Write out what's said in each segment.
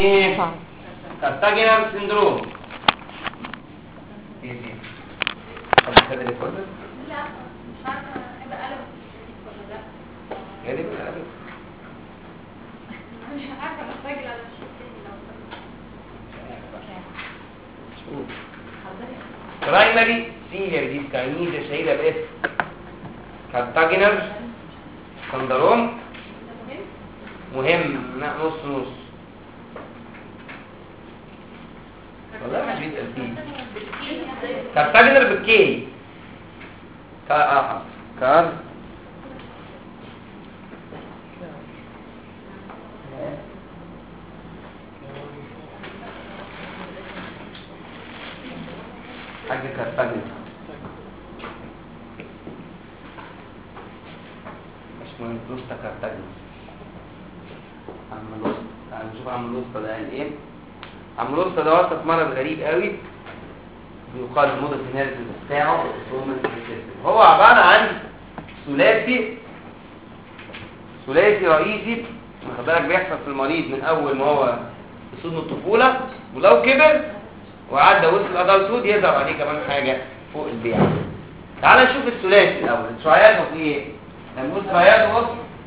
ايه كارتاجينال سيندروم. ايه حد كده يقول لا مش عارفه هيبقى قلب ولا لا. ايه دي بقى مش عارفه محتاج على شيء تاني لو برايمري سيلير دي كاينيزا شهيره باسم كارتاجينال سيندروم. مهم نص نص والله مش بيتقال فيه كارتاجينال بالكي كار حاجه كارتاجينال مش مهم دوستا كارتاجينال. عملوستا تعالوا نشوف عملوستا ده يعني ايه. عملوستا ده وصف مرض غريب قوي بيقال المودل سيناريوس بتاعه هو عباره عن ثلاثي رئيسي. واخد بالك بيحصل في المريض من اول ما هو في سن الطفوله، ولو كبر وعدى وسط الادلتود يظهر عليه كمان حاجه فوق البيع. تعال نشوف الثلاثي الاول. تراياد اوف ايه؟ هنقول تراياد اوف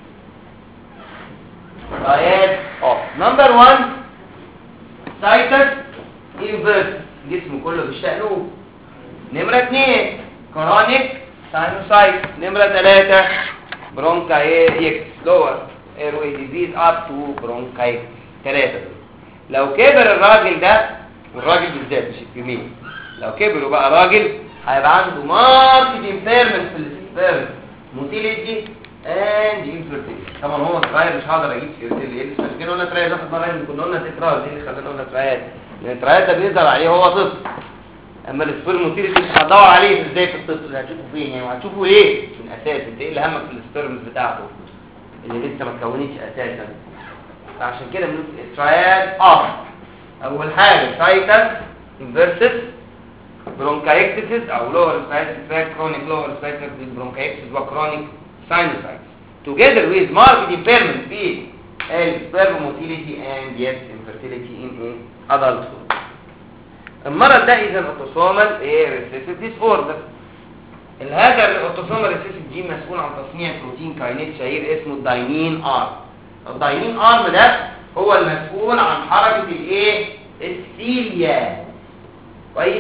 نمبر 1 سايتس انفيرس جسمه كله بالشقلوب. نمره 2 كرونيك ساينوسايت. نمره 3 برونكايتس لور ايروي ديزيز اب تو برونكايتس. 3 لو كبر الراجل ده، والراجل بالذات مش الفيميل، لو كبر وبقى راجل هيبقى عنده ماركت امبيرمنت في السبيرم موتيليتي اند انفيرتيليتي. طبعا هو صغير مش هقدر اجيب سيرتيليتي، بس عشان كده قلنا ترايد واخد مره اللي كنا قلنا تكرار دي اللي خلانا قلنا ترايد، لان الترايد ده بيظهر عليه هو طفل. اما السبيرم موتيليتي مش هتدور عليه ازاي في الطفل، هتشوفه فين يعني وهتشوفه ايه من اساس. انت ايه اللي همك في السبيرمز بتاعته اللي لسه ما اتكونتش اساسا؟ فعشان كده بنقول ترايد اول حاجه سايتس انفيرسس برونكايتس او لور سايتس كرونيك لور سايتس برونكايتس وكرونيك ساينوسايتس together with marked impairment في sperm motility and yes infertility in adulthood. المرض ده اذا اوتوسومال ريسيسيف ديسوردر. هذا الاوتوسومال ريسيسيف جين مسؤول عن تصنيع بروتين كاينيت شهير اسمه الدايمين ارم. الدايمين ارم ده هو المسؤول عن حركه الايه السيليا. كويس.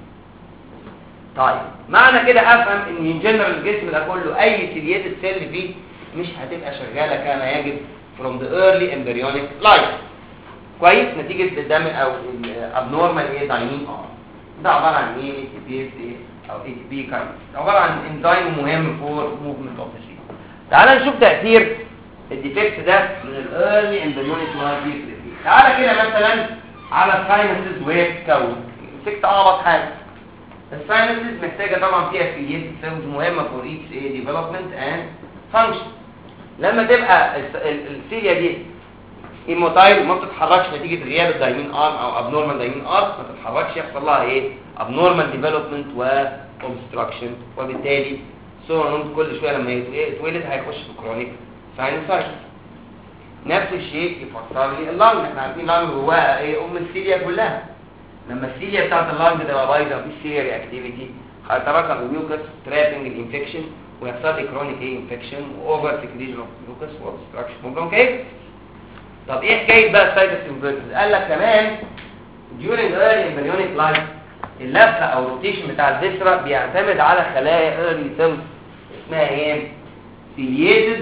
طيب معنى كده افهم ان ان جنرال الجسم ده كله اي سيلياتد سيل فيه مش هتبقى شغاله كما يجب from the early embryonic life. كويس. نتيجه الدم او الابنورمال دايمين ار ده عباره عن ايه تي بي او اي تي بي كاينز، عباره عن انزيم مهم فور موفمنت اوف ذا سيل. تعال نشوف تاثير الديفكت ده من الايرلي امبريونيك لايف. تعال كده مثلا على الساينسز ويتكون مسكت اعبط حاجه. الساينسز محتاجه طبعا فيها فيليت سيلز مهمه فور ايتش ديفلوبمنت اند فانكشن. لما تبقى السيليا دي ايموتايل ما بتتحركش نتيجه غياب الدايمين ارم او ابنورمال دايمين ارم، ما تتحركش يحصل لها ايه ابنورمال ديفلوبمنت واوبستراكشن، وبالتالي كل شويه لما يتولد هيخش في كرونيك ساينوسايتس. نفس الشيء يفسر لي اللنج. احنا عارفين اللنج جواها ايه السيليا كلها. لما السيليا بتاعت اللنج تبقى بايظه في سيري اكتيفيتي هيتراكم الميوكس ترابنج الانفكشن ويحصل لي كرونيك انفكشن واوفر سكريشن اوف ميوكس واوبستراكشن وبرونكايتس. طب ايه حكايه بقى السايتس انفيرسز؟ قال لك كمان during early embryonic life اللفه او الروتيشن بتاع الفيسرا بيعتمد على خلايا early cells اسمها ايه ciliated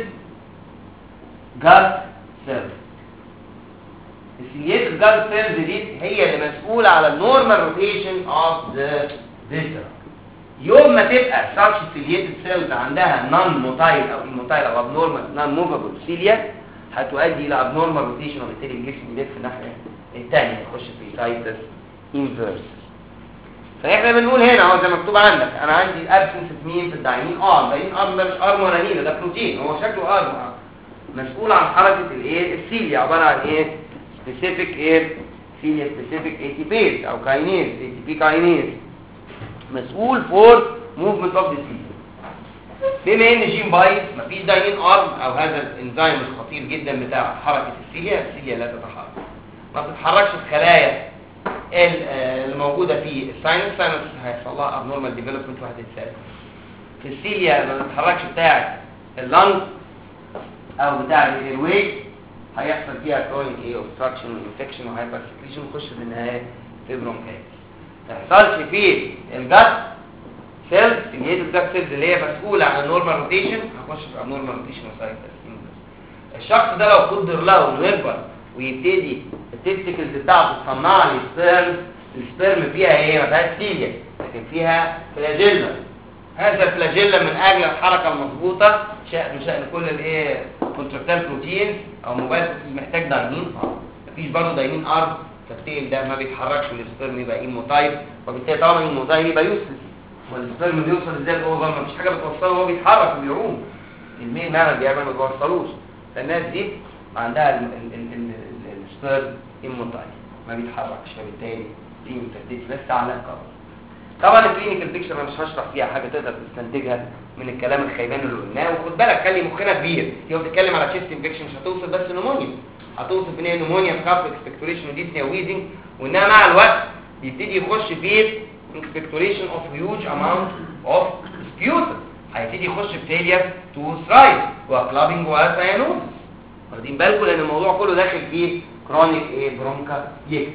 gut cells. الciliated gut cells دي هي اللي مسؤوله على النورمال روتيشن اوف ذا فيسرا. يوم ما تبقى such ciliated cells عندها non motile او immotile او abnormal non movable cilia هتؤدي الى abnormal rotation وبالتالي الجسم يلف الناحيه الثانيه يخش في سايتس انفيرس. فاحنا بنقول هنا اهو زي ما مكتوب عندك انا عندي ابسنس مين في الدايمين ارم. الدايمين ارم ده مش ارم ولا نيله، ده بروتين هو شكله ارم مسؤول عن حركه الايه السيليا. عباره عن ايه سبيسيفيك سيليا سبيسيفيك اي تي بيز او كاينيز اي تي بي كاينيز مسؤول فور موفمنت اوف ذا سيليا. بما ان جين بايظ مفيش دايمين ارم او هذا الانزيم الخطير جدا بتاع حركه السيليا لا تتحرك. ما بتتحركش الخلايا الموجوده في الساينس هيحصل لها ابنورمال ديفلوبمنت وهتتسد. في السيليا ما بتتحركش بتاعه اللنج او بتاع الايرواي هيحصل فيها كرونيك اوبستراكشن وانفكشن وهايبر سكريشن ونخش في النهايه في برونكايتس. ما يحصلش في الجت سيلز اللي الجت سيلز اللي هي مسؤوله عن النورمال روتيشن هخش في النورمال روتيشن وسايكل. الشخص ده لو قدر له انه يكبر ويبتدي التستيكلز بتاعته تصنع لي السبرم فيها ايه؟ ما فيهاش سيليا لكن فيها فلاجيلا. هذا الفلاجيلا من اجل الحركه المضبوطه شأن كل الايه كونتراكتال بروتينز او موبايل محتاج داينين. مفيش برضه داينين ارض فالتيل ده ما بيتحركش والسبرم يبقى ايموتايب وبالتالي طالما ايموتايب يبقى يوسلس. والسبرم بيوصل ازاي جوه؟ مفيش حاجه بتوصله وهو بيتحرك وبيعوم. الميل معنى بيعمل ما بيوصلوش. فالناس دي عندها السبرم ايموتايب ما بيتحركش فبالتالي دي متديك بس على القبر. طبعا الكلينيكال بيكتشر انا مش هشرح فيها حاجه تقدر تستنتجها من الكلام الخيبان اللي قلناه. وخد بالك خلي مخنا كبير. هي بتتكلم على تشيست انفكشن مش هتوصف بس نمونيا، هتوصف ان هي نمونيا بكاف اكسبكتوريشن وديسنيا ويزنج وانها مع الوقت بيبتدي يخش في اكسبكتوريشن اوف هيوج اماونت اوف سبيوتر. هيبتدي يخش في فيلير تو ثرايف وكلابنج وساينوز. واخدين بالكم لان الموضوع كله داخل فيه كرونيك برونكا يكتس.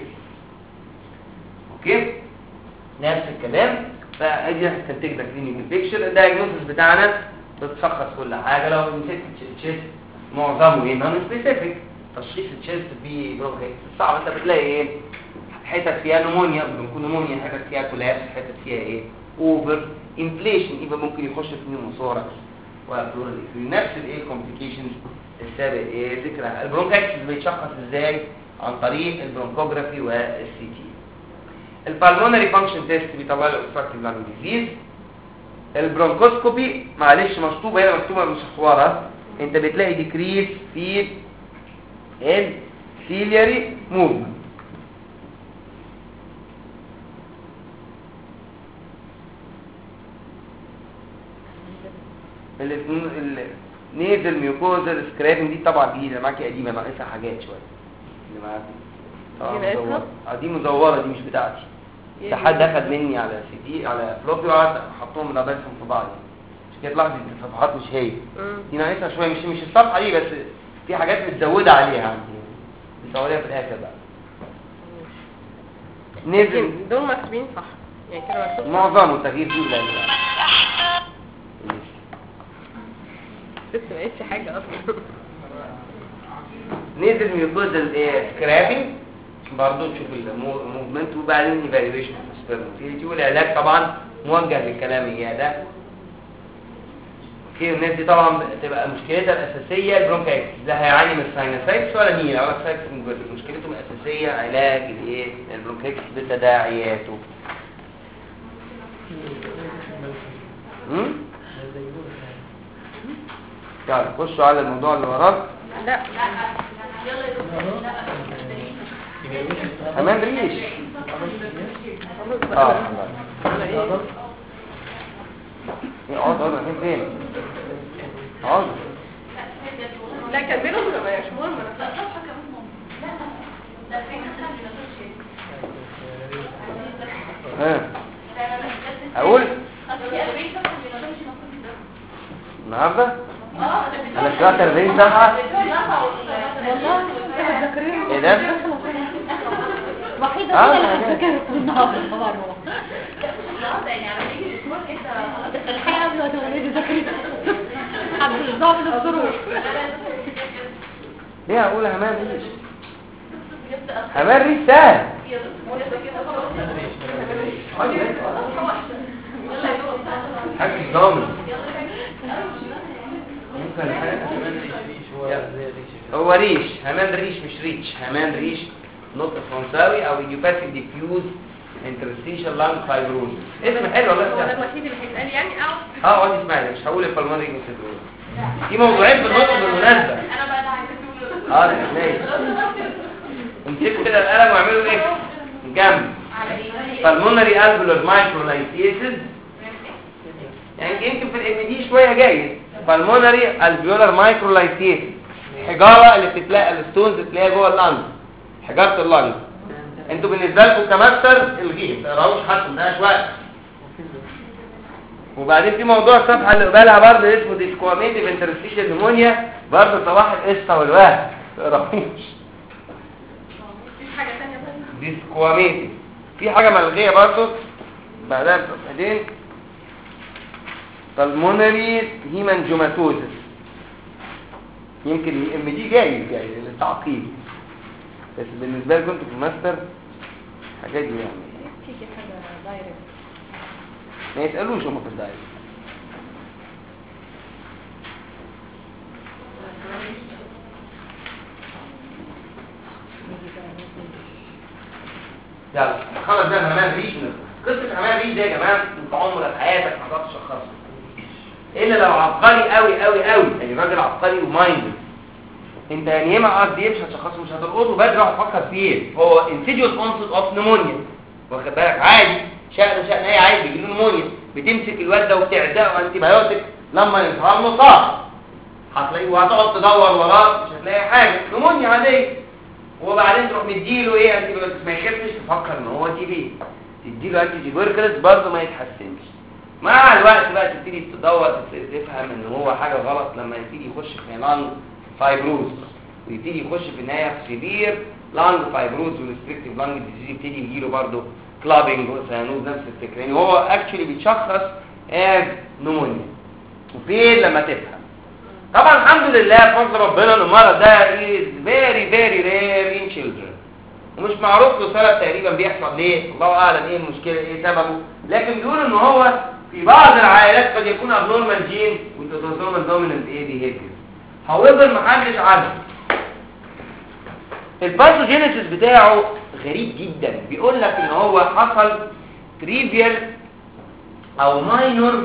اوكي نفس الكلام. فادي هتستنتج ده كلينيكال بيكتشر. الدايجنوستس بتاعنا بتشخص كل حاجه. لو مسكت تشيست معظمه نون سبيسيفيك. تشخيص التشيست ببرونكايتس صعب. انت بتلاقي حتت فيها نمونيا بتكون نمونيا، حتت فيها كولابس، حتت فيها اوفر انفليشن يبقى ممكن يخش في نيموثوركس وبلورال نفس كومبليكيشنز السابق ذكرها. البرونكايتس بيتشخص ازاي؟ عن طريق البرونكوجرافي والسي تي. البالمونري فانكشن تيست بيطلع لي اوبستراكتيف لانج ديزيز. البرونكوسكوبي معلش مكتوبه هنا، مكتوبه مش حوارها. انت بتلاقي ديكريس في السيلياري موفمنت. النيزل ميوكوزال سكرابنج دي طبعا جديده معاكي، قديمه ناقصها حاجات شويه اللي معاكي دي مزوره، دي مش بتاعتي. ده حد اخد مني على سي دي على فلوبي وقعد حطهم مدرسهم في بعض. مش كده تلاحظي الصفحات مش هي دي ناقصها شويه. مش الصفحه دي بس، في حاجات متزوده عليها عندي بنصوريها في الاخر بقى. نزل دول مكتوبين صح يعني كده مكتوب معظمه التغيير فيه لا لسه ما قلتش حاجه اصلا. نزل ميوكوزال سكرابنج برضه تشوف الموفمنت وبعدين ايفالويشن في السبرموتيليتي. والعلاج طبعا موجه للكلام ده. اوكي الناس دي طبعا بتبقى مشكلتها الاساسيه البرونكايتس. لا هيعاني من الساينوسايتس ولا نيل او ساينس مشكلتهم الاساسيه علاج البرونكايتس بتداعياته. طيب خشوا على الموضوع اللي وراه. لا يلا يا دكتور. لا كمان ريش اقعد فين اقعد. لا كملوا ما مش مهم. لا صفحه كمان مهم. لا في اقول النهارده انا شرحت 40 صفحه والله ايه ده؟ وحيده انا فاكره النهارده مره يعني على نيجي الاسبوع انت الحقيقه قبل ما تولدي ذاكرتي حد الضعف للظروف. ليه اقول همان ريش؟ همان ريش سهل. حاجه ضامن ممكن هو ريش همان ريش مش ريتش. همان ريش نقطة فرنساوي او ايديوباثيك ديفيوز انترستيشال لانج فايبروز. اسم حلو والله. هو ده الوحيد اللي هيتقال يعني اقعد اسمعني مش هقول البلمونري سيندروم. في موضوعين في النطق بالمناسبة. انا بقى عايزه ده هتلاقي امسكوا كده القلم واعملوا ايه جنب pulmonary alveolar microlithiasis. يعني يمكن في الام دي شويه جايز pulmonary alveolar microlithiasis. الحجاره اللي بتتلاقى الستونز بتلاقيها جوه اللنج حجاره اللنج. انتوا بالنسبه لكم كماستر الغيه ما تقراوش حتى ما تضيعش وقت. وبعدين في موضوع الصفحه اللي قبالها برضه اسمه ديسكواميتيف انترستيشن نيمونيا، برضه صباح القشطه والوهم ما تقراوش. في حاجة تانية بقى؟ ديسكواميتيف. في حاجه ملغيه برضه بعدها بعدين بالمونري هيمانجوماتوزس، يمكن ام دي جاي للتعقيد، بس بالنسبه لكم انتوا في الماستر الحاجات دي يعني تيجي حاجة دايركت. ما يسالوش هم في الدايركت. يلا خلاص ده عمال ريجنال. قصه عمال ريج ده يا جماعه انت عمرك حياتك ما هتعرف تشخصه الا لو عبقري قوي قوي قوي، يعني راجل عبقري ومايند. انت يعني ما قصدي مش هتشخصه، مش هتلقطه بدري وهتفكر فيه. هو انسيديوس اونست اوف نمونيا، واخد بالك؟ عادي شأن اي عادي بيجي له نمونيا، بتمسك الواد ده وبتعدقه انتي بايوتيك، لما يظهر له صعب هتلاقيه وهتقعد تدور وراه مش هتلاقي حاجه، نمونيا عاديه. وبعدين تروح مديله ايه انتي بايوتيك ما يخفش، تفكر ان هو تي بي، تديله انتي تيوبركلس برضه ما يتحسنش. مع الوقت بقى تبتدي تدور تفهم ان هو حاجه غلط، لما يبتدي يخش في لانج فايبروز ويبتدي يخش في النهايه في سيفير لانج فايبروز وريستريكتيف لانج ديزيز، يبتدي يجيله برضه كلابينج وسيانوز نفس الفكره. يعني هو اكشولي بيتشخص از نمونيا. وفين لما تفهم طبعا الحمد لله بفضل ربنا ان المرض ده از فيري فيري رير ان تشيلدرن، ومش معروف له سبب تقريبا بيحصل ليه، الله اعلم ايه المشكله ايه سببه، لكن بيقولوا ان هو في بعض العائلات قد يكون ابنورمال جين وتوتوزومال دوميننت ايه بيهيفير. هاويفر محدش عارف الباثوجينيسيس بتاعه غريب جدا. بيقول لك ان هو حصل تريفيال او ماينور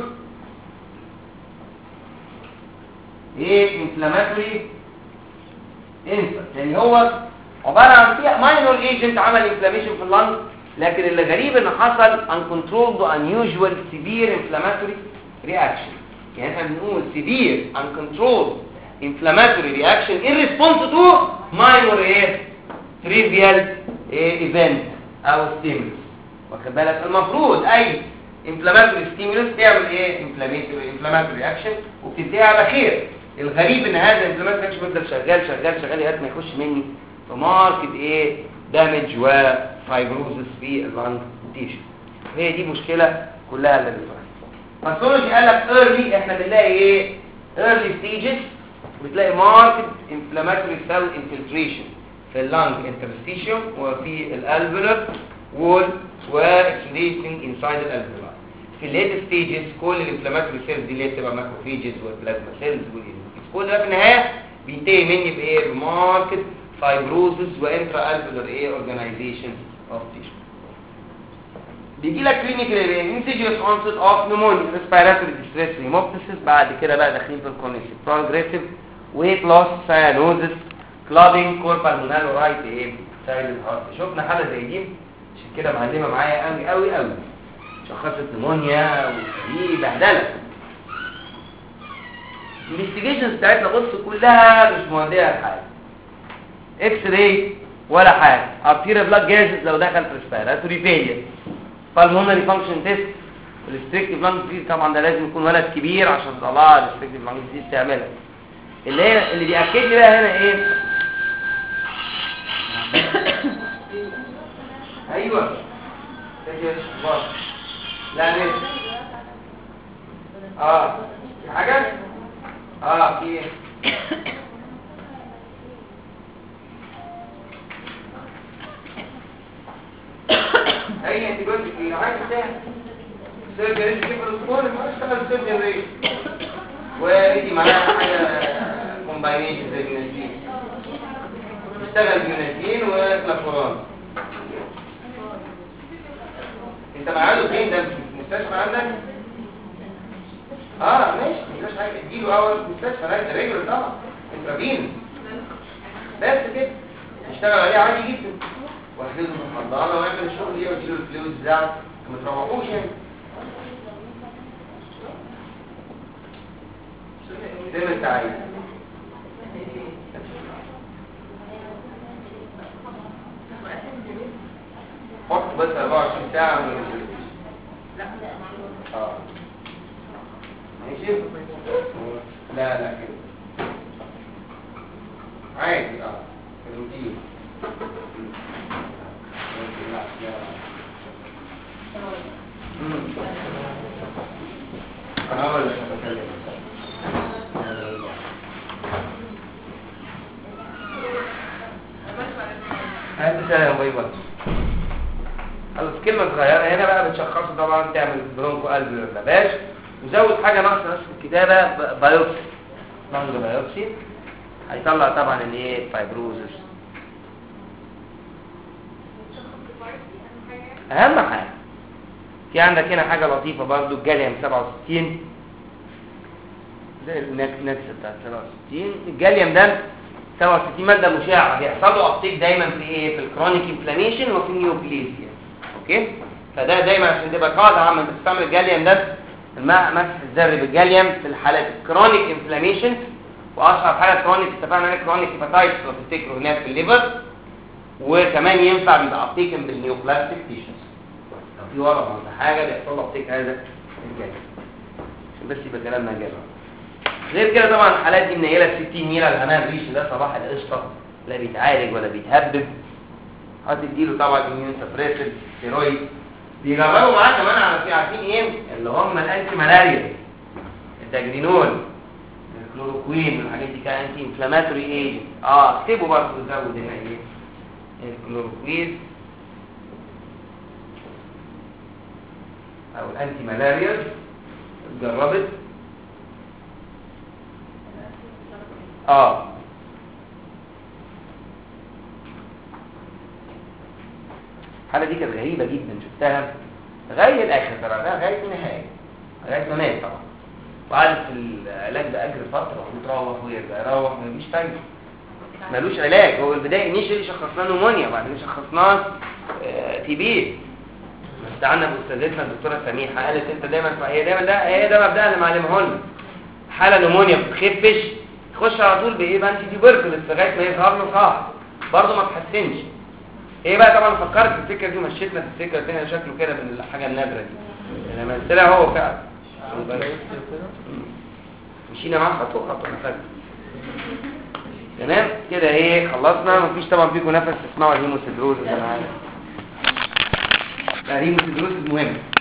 ايه انفلاماتوري انسر، يعني هو عباره عن فيها ماينور ايجنت عمل انفلاميشن في اللنج، لكن اللي غريب ان حصل uncontrolled unusual severe inflammatory reaction. يعني احنا بنقول severe uncontrolled inflammatory reaction in response to minor ايه trivial event او stimulus. واخد بالك؟ المفروض اي inflammatory stimulus تعمل ايه inflammatory reaction وبتنتهي على خير. الغريب ان هذا inflammatory reaction بيفضل شغال شغال شغال لغايه ما يخش مني في ماركت ايه دامج وفايبروزس في اللنج تيشو. هي دي مشكله كلها اللي بتحصل. باثولوجي قال لك early احنا بنلاقي ايه early stages، بتلاقي ماركت inflammatory cell infiltration في اللنج interstitium وفي الالفيولار وول واكسوديشن انسايد الالفيولار. في الليت ستيجز كل الانفلاماتوري سيلز دي اللي بتبقى ماكروفيجز والبلازما سيلز والانفيز كل ده في النهايه بينتهي مني بايه بماركت فايبروزس وانترا الفيولار ايه اورجانيزيشن اوف تيشو. بيجي لك كلينيكال انسيديوس اونست اوف نيمونيا ريسبيراتوري ديستريس هيموبتيسيس، بعد كده بقى داخلين في الكونيسيف بروجريسيف ويت لوس سايانوزس كلابينج كوربالمونال ورايت ايه سايلنت هارت. شفنا حاله زي دي عشان كده معلمه معايا قوي قوي قوي، شخصت نيمونيا ودي بهدله. الانفستيجيشنز بتاعتنا بص كلها مش موديه لحاجه، اكس راي ولا حاجه، ارتيريا بلاد جازز لو دخل في ريسبيراتوري فيلير، بالمونري فانكشن تيست، الريستريكتيف لانج ديزيز طبعا ده لازم يكون ولد كبير عشان تطلع الريستريكتيف لانج ديزيز تعملها. اللي بيأكد لي بقى هنا ايه ايوه لا ليه في حاجه في ايه اي انت قلت ايه عايز تعمل سيرجري كيف الاسبوع ما اشتغل سيرجري ودي معاها حاجه كومباينيشن زي النسيج اشتغل بيونازين وكلافوران. انت معاده فين ده؟ مستشفى عندك؟ ماشي مش حاجه تديله اول مستشفى لا ده ريجولر طبعا انترافين بس كده اشتغل عليه عادي جدا واحفظه من الحضانه ويعمل الشغل دي ويديله الفلوس بتاعته ما تروحوش يعني زي ما انت عايز. بس 24 ساعه ما بنزلش. ماشي. لا كده عادي روتين. انا هقول لك بتكلم سلام باي باي. خلاص كلمه صغيره هنا بقى بتشخصه طبعا، تعمل برونكو قلب ولا باش، وزود حاجه ناقصه بس في الكتابه بايوبسي، لانج بايوبسي هيطلع طبعا الايه فايبروزس. اهم حاجه في عندك هنا حاجه لطيفه برضو، الجاليوم 67 زي النكسه بتاعت 67. الجاليوم ده 67 ماده مشعه، بيحصل له ابتيك دايما في ايه؟ في الكرونيك انفلاميشن وفي النيوبليزيا. اوكي، فده دايما عشان تبقى قاعده عامه بتستعمل الجاليوم ده، مسح الذري بالجاليوم في الحالات الكرونيك انفلاميشن، واشهر حاجه كرونيك اتفقنا عليها كرونيك هيباتايتس لو تفتكروا هناك في الليفر، وكمان ينفع بيبقى ابتيكن بالنيوبلاستيك تيشوز لو في ورم ولا حاجه بيحصل له ابتيك هذا الجاليوم، عشان بس يبقى كلامنا جامع. غير كده طبعا الحالات دي منيله 60 نيله، الغمام ريش ده صباح القشطه، لا بيتعالج ولا بيتهبب. هتديله طبعا اميون سبريسيف ستيرويد، بيجربوا معاه كمان على عارفين ايه اللي هم الانتي مالاريا، الداجرينول، الكلوروكوين والحاجات دي كانت انتي انفلاماتوري ايجنت. اكتبوا برضه زود هنا ايه الكلوروكوين او الانتي مالاريا اتجربت. الحالة دي كانت غريبة جدا، شفتها لغاية الآخر ترى، لغاية النهاية، لغاية ما مات طبعا، وقعدت في العلاج بأجر فترة ويتروح ويرجع يروح، مفيش فايدة، ملوش علاج. هو البداية انيشالي شخصناه نمونيا، وبعدين شخصناه تي بي. استعنا بأستاذتنا الدكتورة سميحة، قالت انت دايما هي ده مبدأ اللي معلمه لنا، حالة نمونيا ما بتخفش تخش على طول بايه؟ بانتي تيوبركلوس لغاية ما يظهر له صح، برضه ما تحسنش. ايه بقى طبعا فكرت في الفكره دي ومشيتنا في الفكره الثانيه شكله كده بالحاجه النادره دي لما طلع هو فعلا مشينا معاه خطوه خطوه نفذ. تمام كده ايه خلصنا. مفيش طبعا فيكم نفس تسمعوا الهيموسيدروز. انا عارف الهيموسيدروز مهم.